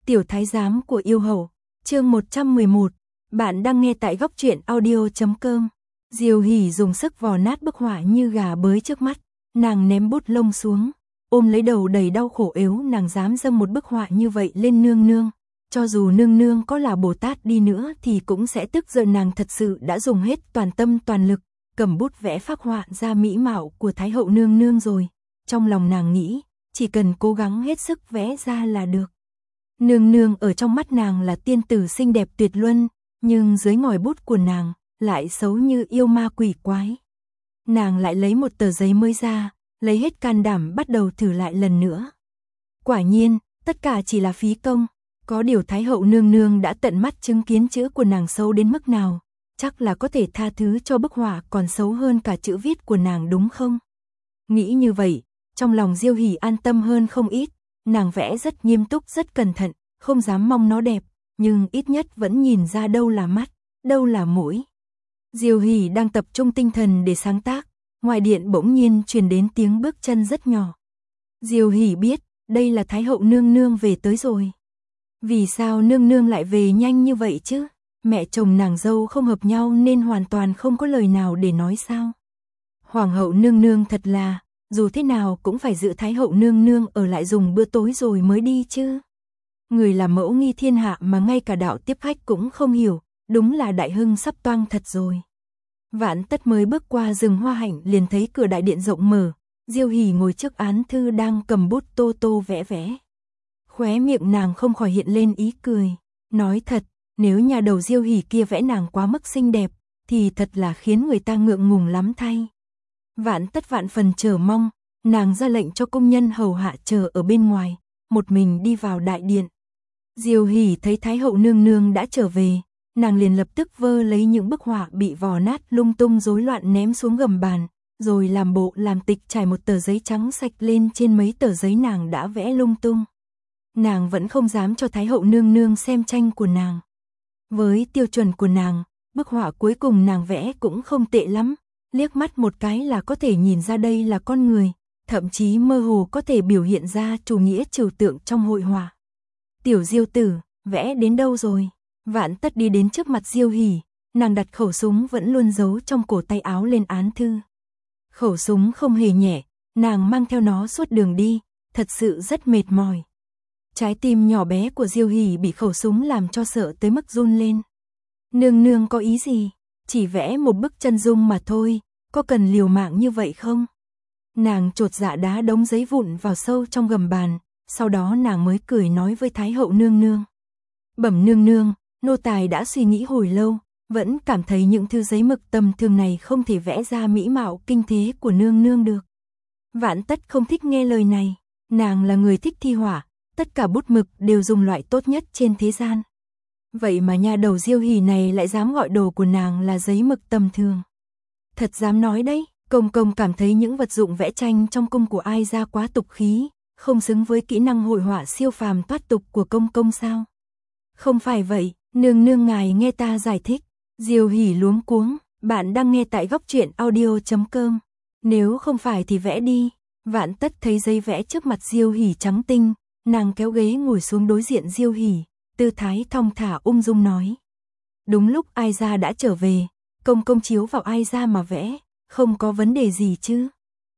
Tiểu thái giám của yêu hậu, chương 111, bạn đang nghe tại góc truyện audio.com. Diêu Hỷ dùng sức vò nát bức họa như gà bới trước mắt, nàng ném bút lông xuống, ôm lấy đầu đầy đau khổ ếu, nàng dám dâng một bức họa như vậy lên nương nương, cho dù nương nương có là Bồ Tát đi nữa thì cũng sẽ tức giận. Nàng thật sự đã dùng hết toàn tâm toàn lực, cầm bút vẽ phác họa ra mỹ mạo của Thái hậu nương nương rồi. Trong lòng nàng nghĩ, chỉ cần cố gắng hết sức vẽ ra là được. Nương nương ở trong mắt nàng là tiên tử xinh đẹp tuyệt luân, nhưng dưới ngòi bút của nàng lại xấu như yêu ma quỷ quái. Nàng lại lấy một tờ giấy mới ra, lấy hết can đảm bắt đầu thử lại lần nữa. Quả nhiên, tất cả chỉ là phí công. Có điều Thái hậu nương nương đã tận mắt chứng kiến chữ của nàng xấu đến mức nào, chắc là có thể tha thứ cho bức họa còn xấu hơn cả chữ viết của nàng đúng không? Nghĩ như vậy, trong lòng Diêu Hỷ an tâm hơn không ít. Nàng vẽ rất nghiêm túc, rất cẩn thận, không dám mong nó đẹp, nhưng ít nhất vẫn nhìn ra đâu là mắt, đâu là mũi. Diêu Hỷ đang tập trung tinh thần để sáng tác, ngoài điện bỗng nhiên truyền đến tiếng bước chân rất nhỏ. Diêu Hỷ biết, đây là Thái hậu nương nương về tới rồi. Vì sao nương nương lại về nhanh như vậy chứ? Mẹ chồng nàng dâu không hợp nhau nên hoàn toàn không có lời nào để nói sao? Hoàng hậu nương nương thật là, dù thế nào cũng phải giữ Thái hậu nương nương ở lại dùng bữa tối rồi mới đi chứ. Người làm mẫu nghi thiên hạ mà ngay cả đạo tiếp khách cũng không hiểu, đúng là đại hưng sắp toang thật rồi. Vạn Tất mới bước qua rừng hoa hạnh liền thấy cửa đại điện rộng mở, Diêu Hỷ ngồi trước án thư đang cầm bút tô tô vẽ vẽ. Khóe miệng nàng không khỏi hiện lên ý cười, nói thật, nếu nhà đầu Diêu Hỷ kia vẽ nàng quá mức xinh đẹp, thì thật là khiến người ta ngượng ngùng lắm thay. Vạn Tất vạn phần chờ mong, nàng ra lệnh cho công nhân hầu hạ chờ ở bên ngoài, một mình đi vào đại điện. Diêu Hỷ thấy Thái hậu nương nương đã trở về, nàng liền lập tức vơ lấy những bức họa bị vò nát lung tung rối loạn ném xuống gầm bàn, rồi làm bộ làm tịch trải một tờ giấy trắng sạch lên trên mấy tờ giấy nàng đã vẽ lung tung. Nàng vẫn không dám cho Thái hậu nương nương xem tranh của nàng. Với tiêu chuẩn của nàng, bức họa cuối cùng nàng vẽ cũng không tệ lắm, liếc mắt một cái là có thể nhìn ra đây là con người, thậm chí mơ hồ có thể biểu hiện ra chủ nghĩa trừu tượng trong hội họa. Tiểu Diêu tử, vẽ đến đâu rồi? Vạn Tất đi đến trước mặt Diêu Hỷ, nàng đặt khẩu súng vẫn luôn giấu trong cổ tay áo lên án thư. Khẩu súng không hề nhẹ, nàng mang theo nó suốt đường đi, thật sự rất mệt mỏi. Trái tim nhỏ bé của Diêu Hỷ bị khẩu súng làm cho sợ tới mức run lên. Nương nương có ý gì? Chỉ vẽ một bức chân dung mà thôi, có cần liều mạng như vậy không? Nàng chột dạ đá đống giấy vụn vào sâu trong gầm bàn, sau đó nàng mới cười nói với Thái hậu nương nương. Bẩm nương nương, nô tài đã suy nghĩ hồi lâu, vẫn cảm thấy những thư giấy mực tầm thường này không thể vẽ ra mỹ mạo kinh thế của nương nương được. Vạn Tất không thích nghe lời này, nàng là người thích thi họa, tất cả bút mực đều dùng loại tốt nhất trên thế gian. Vậy mà nhà đầu Diêu Hỷ này lại dám gọi đồ của nàng là giấy mực tầm thường. Thật dám nói đấy, công công cảm thấy những vật dụng vẽ tranh trong cung của ai ra quá tục khí, không xứng với kỹ năng hội họa siêu phàm thoát tục của công công sao? Không phải vậy, nương nương ngài nghe ta giải thích. Diêu Hỷ luống cuống, bạn đang nghe tại góc truyện audio.com. Nếu không phải thì vẽ đi. Vạn Tất thấy giấy vẽ trước mặt Diêu Hỷ trắng tinh, nàng kéo ghế ngồi xuống đối diện Diêu Hỷ, tư thái thong thả ung dung nói. Đúng lúc Ai Gia đã trở về, công công chiếu vào Ai Gia mà vẽ, không có vấn đề gì chứ?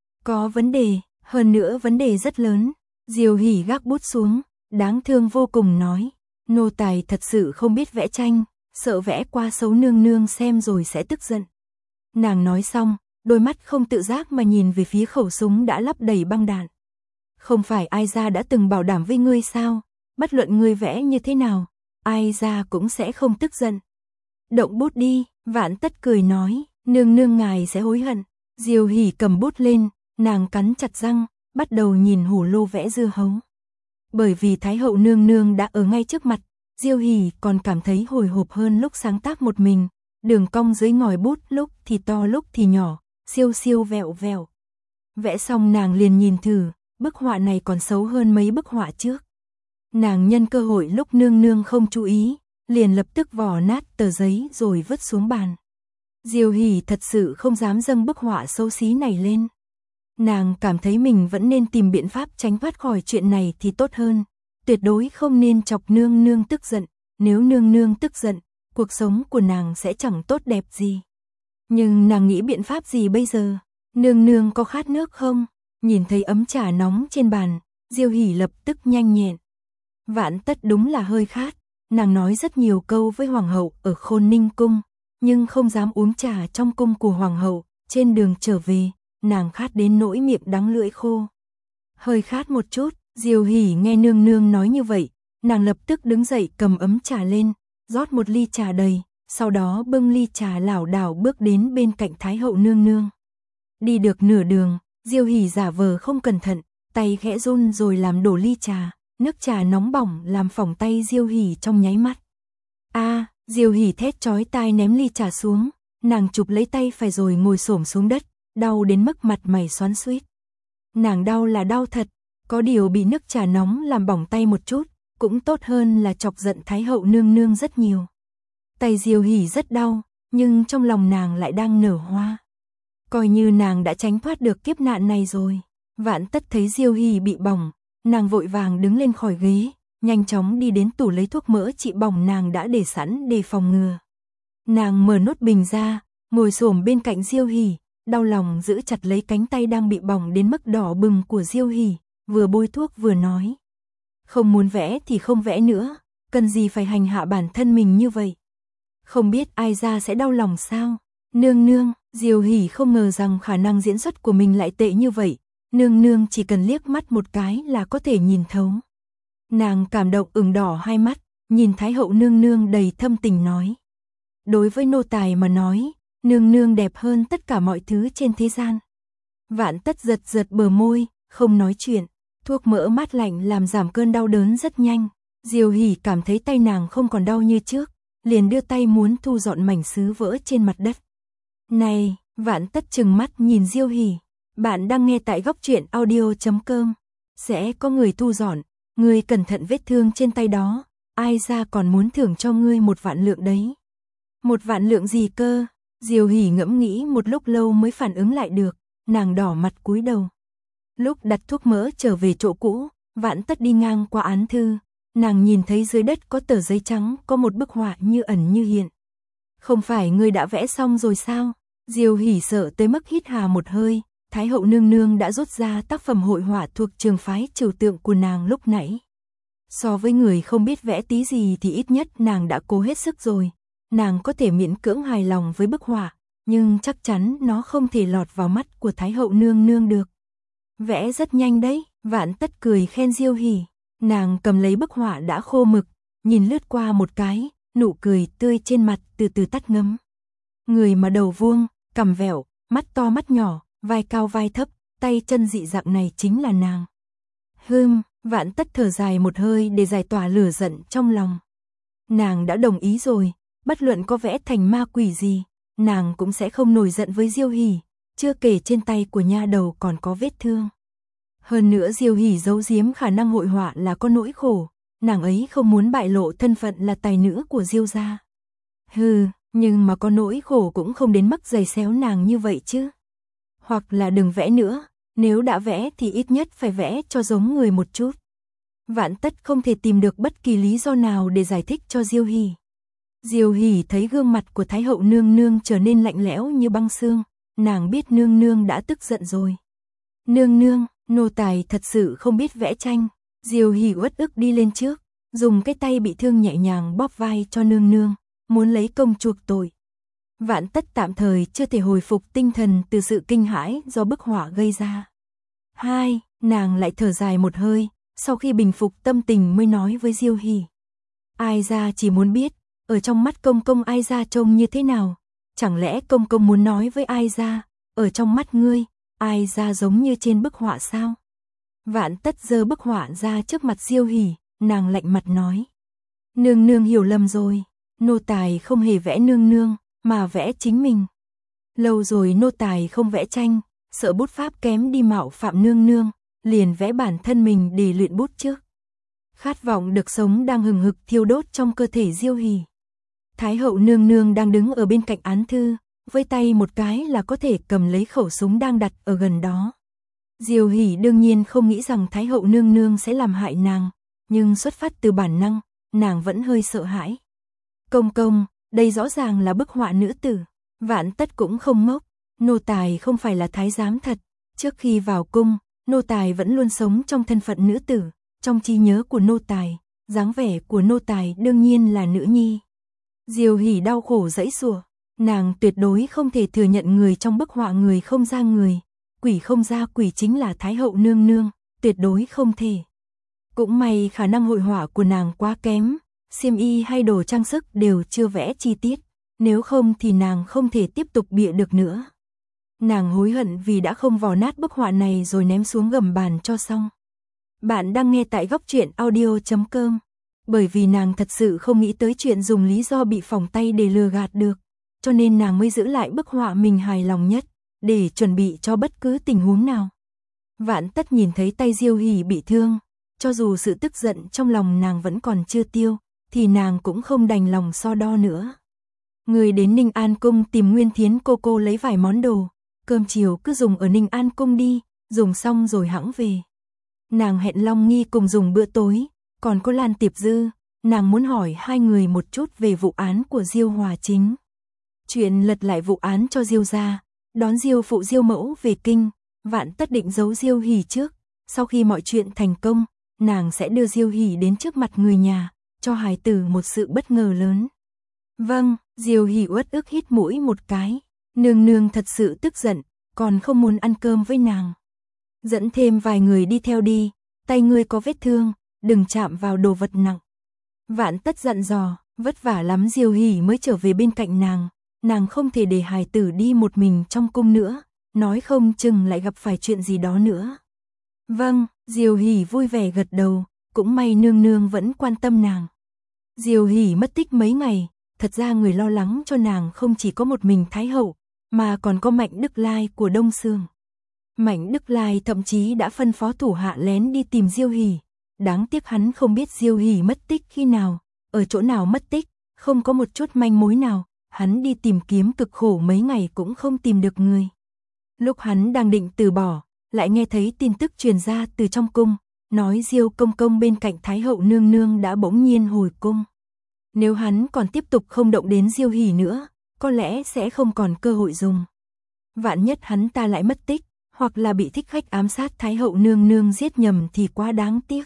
Có vấn đề, hơn nữa vấn đề rất lớn. Diêu Hỷ gác bút xuống, đáng thương vô cùng nói. Nô tài thật sự không biết vẽ tranh, sợ vẽ qua xấu nương nương xem rồi sẽ tức giận. Nàng nói xong, đôi mắt không tự giác mà nhìn về phía khẩu súng đã lắp đầy băng đạn. Không phải Ai Gia đã từng bảo đảm với ngươi sao? Bất luận ngươi vẽ như thế nào, Ai Gia cũng sẽ không tức giận. Động bút đi, Vạn Tất cười nói, nương nương ngài sẽ hối hận. Diêu Hỷ cầm bút lên, nàng cắn chặt răng, bắt đầu nhìn hổ lô vẽ dưa hấu. Bởi vì Thái hậu nương nương đã ở ngay trước mặt, Diêu Hỷ còn cảm thấy hồi hộp hơn lúc sáng tác một mình, đường cong dưới ngòi bút lúc thì to lúc thì nhỏ, siêu siêu vẹo vẹo. Vẽ xong nàng liền nhìn thử, bức họa này còn xấu hơn mấy bức họa trước. Nàng nhân cơ hội lúc nương nương không chú ý, liền lập tức vò nát tờ giấy rồi vứt xuống bàn. Diêu Hỷ thật sự không dám dâng bức họa xấu xí này lên. Nàng cảm thấy mình vẫn nên tìm biện pháp tránh thoát khỏi chuyện này thì tốt hơn. tuyệt đối không nên chọc nương nương tức giận, nếu nương nương tức giận, cuộc sống của nàng sẽ chẳng tốt đẹp gì. Nhưng nàng nghĩ biện pháp gì bây giờ? Nương nương có khát nước không? Nhìn thấy ấm trà nóng trên bàn, Diêu Hỷ lập tức nhanh nhẹn. Vạn Tất đúng là hơi khát, nàng nói rất nhiều câu với hoàng hậu ở Khôn Ninh cung, nhưng không dám uống trà trong cung của hoàng hậu, trên đường trở về, nàng khát đến nỗi miệng đắng lưỡi khô. Hơi khát một chút, Diêu Hỷ nghe nương nương nói như vậy, nàng lập tức đứng dậy cầm ấm trà lên, rót một ly trà đầy, sau đó bưng ly trà lảo đảo bước đến bên cạnh Thái hậu nương nương. Đi được nửa đường, Diêu Hỷ giả vờ không cẩn thận, tay khẽ run rồi làm đổ ly trà, nước trà nóng bỏng làm phỏng tay Diêu Hỷ trong nháy mắt. Diêu Hỷ thét chói tai ném ly trà xuống, nàng chụp lấy tay phải rồi ngồi xổm xuống đất, đau đến mức mặt mày xoắn xuýt. Nàng đau là đau thật, có điều bị nước trà nóng làm bỏng tay một chút, cũng tốt hơn là chọc giận Thái hậu nương nương rất nhiều. Tay Diêu Hỷ rất đau, nhưng trong lòng nàng lại đang nở hoa. Coi như nàng đã tránh thoát được kiếp nạn này rồi. Vạn Tất thấy Diêu Hỷ bị bỏng, nàng vội vàng đứng lên khỏi ghế, nhanh chóng đi đến tủ lấy thuốc mỡ trị bỏng nàng đã để sẵn để phòng ngừa. Nàng mở nút bình ra, ngồi xổm bên cạnh Diêu Hỷ, đau lòng giữ chặt lấy cánh tay đang bị bỏng đến mức đỏ bừng của Diêu Hỷ, vừa bôi thuốc vừa nói. Không muốn vẽ thì không vẽ nữa, cần gì phải hành hạ bản thân mình như vậy. Không biết ai ra sẽ đau lòng sao? Nương nương, Diêu Hỷ không ngờ rằng khả năng diễn xuất của mình lại tệ như vậy, nương nương chỉ cần liếc mắt một cái là có thể nhìn thấu. Nàng cảm động ửng đỏ hai mắt, nhìn Thái hậu nương nương đầy thâm tình nói. Đối với nô tài mà nói, nương nương đẹp hơn tất cả mọi thứ trên thế gian. Vạn Tất giật giật bờ môi, không nói chuyện, thuốc mỡ mát lạnh làm giảm cơn đau đớn rất nhanh. Diêu Hỷ cảm thấy tay nàng không còn đau như trước, liền đưa tay muốn thu dọn mảnh sứ vỡ trên mặt đất. Này, Vạn Tất trừng mắt nhìn Diêu Hỷ, bạn đang nghe tại Góc Truyện Audio.com, sẽ có người thu dọn, ngươi cẩn thận vết thương trên tay đó, ai ra còn muốn thưởng cho ngươi 1 vạn lượng đấy. 1 vạn lượng gì cơ? Diêu Hỷ ngẫm nghĩ một lúc lâu mới phản ứng lại được, nàng đỏ mặt cúi đầu. Lúc đặt thuốc mỡ trở về chỗ cũ, Vạn Tất đi ngang qua án thư, nàng nhìn thấy dưới đất có tờ giấy trắng, có một bức họa như ẩn như hiện. Không phải ngươi đã vẽ xong rồi sao? Diêu Hỷ sợ tới mức hít hà một hơi, Thái hậu nương nương đã rút ra tác phẩm hội họa thuộc trường phái trừu tượng của nàng lúc nãy. So với người không biết vẽ tí gì thì ít nhất nàng đã cố hết sức rồi. Nàng có thể miễn cưỡng hài lòng với bức họa, nhưng chắc chắn nó không thể lọt vào mắt của Thái hậu nương nương được. Vẽ rất nhanh đấy, Vạn Tất cười khen Diêu Hỷ. Nàng cầm lấy bức họa đã khô mực, nhìn lướt qua một cái, nụ cười tươi trên mặt từ từ tắt ngấm. Người mà đầu vuông, cằm vẹo, mắt to mắt nhỏ, vai cao vai thấp, tay chân dị dạng này chính là nàng. Vạn Tất thở dài một hơi để giải tỏa lửa giận trong lòng. Nàng đã đồng ý rồi, bất luận có vẽ thành ma quỷ gì, nàng cũng sẽ không nổi giận với Diêu Hỷ, chưa kể trên tay của nha đầu còn có vết thương. Hơn nữa Diêu Hỷ giấu giếm khả năng hội họa là có nỗi khổ, nàng ấy không muốn bại lộ thân phận là tài nữ của Diêu gia. Nhưng mà có nỗi khổ cũng không đến mức giày xéo nàng như vậy chứ. Hoặc là đừng vẽ nữa, nếu đã vẽ thì ít nhất phải vẽ cho giống người một chút. Vạn Tất không thể tìm được bất kỳ lý do nào để giải thích cho Diêu Hỷ. Diêu Hỷ thấy gương mặt của Thái hậu nương nương trở nên lạnh lẽo như băng xương, nàng biết nương nương đã tức giận rồi. Nương nương, nô tài thật sự không biết vẽ tranh. Diêu Hỷ uất ức đi lên trước, dùng cái tay bị thương nhẹ nhàng bóp vai cho nương nương, muốn lấy công chuộc tội. Vạn Tất tạm thời chưa thể hồi phục tinh thần từ sự kinh hãi do bức họa gây ra. Nàng lại thở dài một hơi, sau khi bình phục tâm tình mới nói với Diêu Hỷ. Ai ra chỉ muốn biết, ở trong mắt công công ai ra trông như thế nào? Chẳng lẽ công công muốn nói với ai ra, ở trong mắt ngươi, ai ra giống như trên bức họa sao? Vạn Tất giơ bức họa ra trước mặt Diêu Hỷ, nàng lạnh mặt nói. Nương nương hiểu lầm rồi, nô tài không hề vẽ nương nương, mà vẽ chính mình. Lâu rồi nô tài không vẽ tranh, sợ bút pháp kém đi mạo phạm nương nương, liền vẽ bản thân mình để luyện bút trước. Khát vọng được sống đang hừng hực thiêu đốt trong cơ thể Diêu Hỷ. Thái hậu nương nương đang đứng ở bên cạnh án thư, với tay một cái là có thể cầm lấy khẩu súng đang đặt ở gần đó. Diêu Hỷ đương nhiên không nghĩ rằng Thái hậu nương nương sẽ làm hại nàng, nhưng xuất phát từ bản năng, nàng vẫn hơi sợ hãi. Công công, đây rõ ràng là bức họa nữ tử. Vạn Tất cũng không ngốc, nô tài không phải là thái giám thật. Trước khi vào cung, nô tài vẫn luôn sống trong thân phận nữ tử. Trong trí nhớ của nô tài, dáng vẻ của nô tài đương nhiên là nữ nhi. Diêu Hỷ đau khổ giãy giụa, nàng tuyệt đối không thể thừa nhận người trong bức họa người không ra người, quỷ không ra quỷ chính là Thái hậu nương nương, tuyệt đối không thể. Cũng may khả năng hội họa của nàng quá kém, xiêm y hay đồ trang sức đều chưa vẽ chi tiết, nếu không thì nàng không thể tiếp tục bịa được nữa. Nàng hối hận vì đã không vò nát bức họa này rồi ném xuống gầm bàn cho xong. Bạn đang nghe tại góc truyện audio.com. Bởi vì nàng thật sự không nghĩ tới chuyện dùng lý do bị phỏng tay để lừa gạt được, cho nên nàng mới giữ lại bức họa mình hài lòng nhất, để chuẩn bị cho bất cứ tình huống nào. Vạn Tất nhìn thấy tay Diêu Hỷ bị thương, cho dù sự tức giận trong lòng nàng vẫn còn chưa tiêu, thì nàng cũng không đành lòng so đo nữa. Người đến Ninh An Cung tìm Nguyên Thiến cô lấy vài món đồ, cơm chiều cứ dùng ở Ninh An Cung đi, dùng xong rồi hẵng về. Nàng hẹn Long Nghi cùng dùng bữa tối, còn có Lan Tiệp Dư, nàng muốn hỏi hai người một chút về vụ án của Diêu Hòa Chính. Chuyện lật lại vụ án cho Diêu gia, đón Diêu phụ Diêu mẫu về kinh, Vạn Tất định giấu Diêu Hỷ trước, sau khi mọi chuyện thành công, nàng sẽ đưa Diêu Hỷ đến trước mặt người nhà, cho hài tử một sự bất ngờ lớn. Vâng, Diêu Hỷ uất ức hít mũi một cái, nương nương thật sự tức giận, còn không muốn ăn cơm với nàng. Dẫn thêm vài người đi theo đi, tay ngươi có vết thương, đừng chạm vào đồ vật nặng. Vạn Tất dặn dò, vất vả lắm Diêu Hỷ mới trở về bên cạnh nàng không thể để hài tử đi một mình trong cung nữa, nói không chừng lại gặp phải chuyện gì đó nữa. Vâng, Diêu Hỷ vui vẻ gật đầu, cũng may nương nương vẫn quan tâm nàng. Diêu Hỷ mất tích mấy ngày, thật ra người lo lắng cho nàng không chỉ có một mình Thái hậu, mà còn có Mạnh Đức Lai của Đông Sương. Mạnh Đức Lai thậm chí đã phân phó thủ hạ lén đi tìm Diêu Hỷ, đáng tiếc hắn không biết Diêu Hỷ mất tích khi nào, ở chỗ nào mất tích, không có một chút manh mối nào, hắn đi tìm kiếm cực khổ mấy ngày cũng không tìm được người. Lúc hắn đang định từ bỏ, lại nghe thấy tin tức truyền ra từ trong cung, nói Diêu công công bên cạnh Thái hậu nương nương đã bỗng nhiên hồi cung. Nếu hắn còn tiếp tục không động đến Diêu Hỷ nữa, có lẽ sẽ không còn cơ hội dùng. Vạn nhất hắn ta lại mất tích, hoặc là bị thích khách ám sát Thái hậu nương nương giết nhầm thì quá đáng tiếc.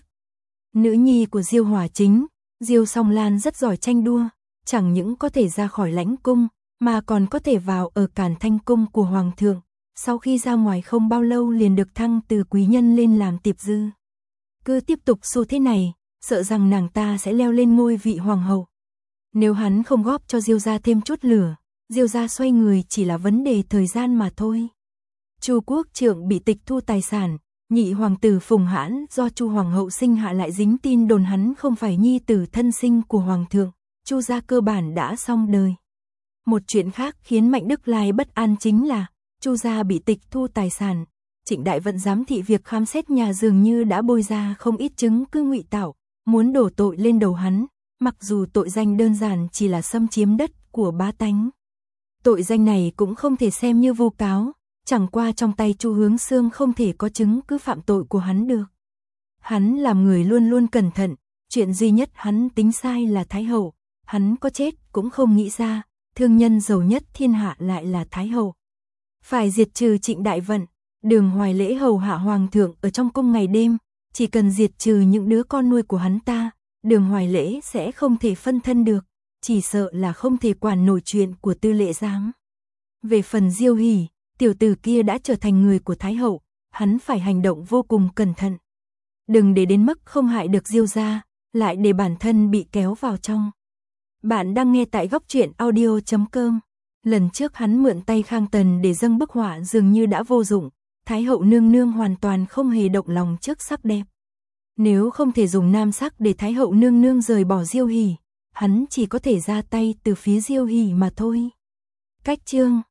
Nữ nhi của Diêu Hòa Chính, Diêu Song Lan rất giỏi tranh đua, chẳng những có thể ra khỏi lãnh cung, mà còn có thể vào ở Càn Thanh cung của hoàng thượng, sau khi ra ngoài không bao lâu liền được thăng từ quý nhân lên làm tiệp dư. Cứ tiếp tục xu thế này, sợ rằng nàng ta sẽ leo lên ngôi vị hoàng hậu. Nếu hắn không góp cho Diêu gia thêm chút lửa, Diêu gia xoay người chỉ là vấn đề thời gian mà thôi. Chu Quốc Trượng bị tịch thu tài sản, nhị hoàng tử Phùng Hãn do Chu hoàng hậu sinh hạ lại dính tin đồn hắn không phải nhi tử thân sinh của hoàng thượng, Chu gia cơ bản đã xong đời. Một chuyện khác khiến Mạnh Đức Lai bất an chính là Chu gia bị tịch thu tài sản, Trịnh Đại Vận giám thị việc khám xét nhà dường như đã bôi ra không ít chứng cứ ngụy tạo, muốn đổ tội lên đầu hắn, mặc dù tội danh đơn giản chỉ là xâm chiếm đất của bá tánh. Tội danh này cũng không thể xem như vu cáo, chẳng qua trong tay Chu Hướng Xương không thể có chứng cứ phạm tội của hắn được. Hắn làm người luôn luôn cẩn thận, chuyện duy nhất hắn tính sai là Thái hậu, hắn có chết cũng không nghĩ ra, thương nhân giàu nhất thiên hạ lại là Thái hậu. Phải diệt trừ Trịnh Đại Vận, Đường Hoài Lễ hầu hạ hoàng thượng ở trong cung ngày đêm, chỉ cần diệt trừ những đứa con nuôi của hắn ta, Đường Hoài Lễ sẽ không thể phân thân được, chỉ sợ là không thể quản nổi chuyện của Tư Lễ Giám. Về phần Diêu Hỷ, tiểu tử kia đã trở thành người của Thái hậu, hắn phải hành động vô cùng cẩn thận. Đừng để đến mức không hại được Diêu gia, lại để bản thân bị kéo vào trong. Bạn đang nghe tại góc truyện audio.com. Lần trước hắn mượn tay Khang Tần để dâng bức họa dường như đã vô dụng, Thái hậu nương nương hoàn toàn không hề động lòng trước sắc đẹp. Nếu không thể dùng nam sắc để Thái hậu nương nương rời bỏ Diêu Hỷ, hắn chỉ có thể ra tay từ phía Diêu Hỷ mà thôi. Cách chương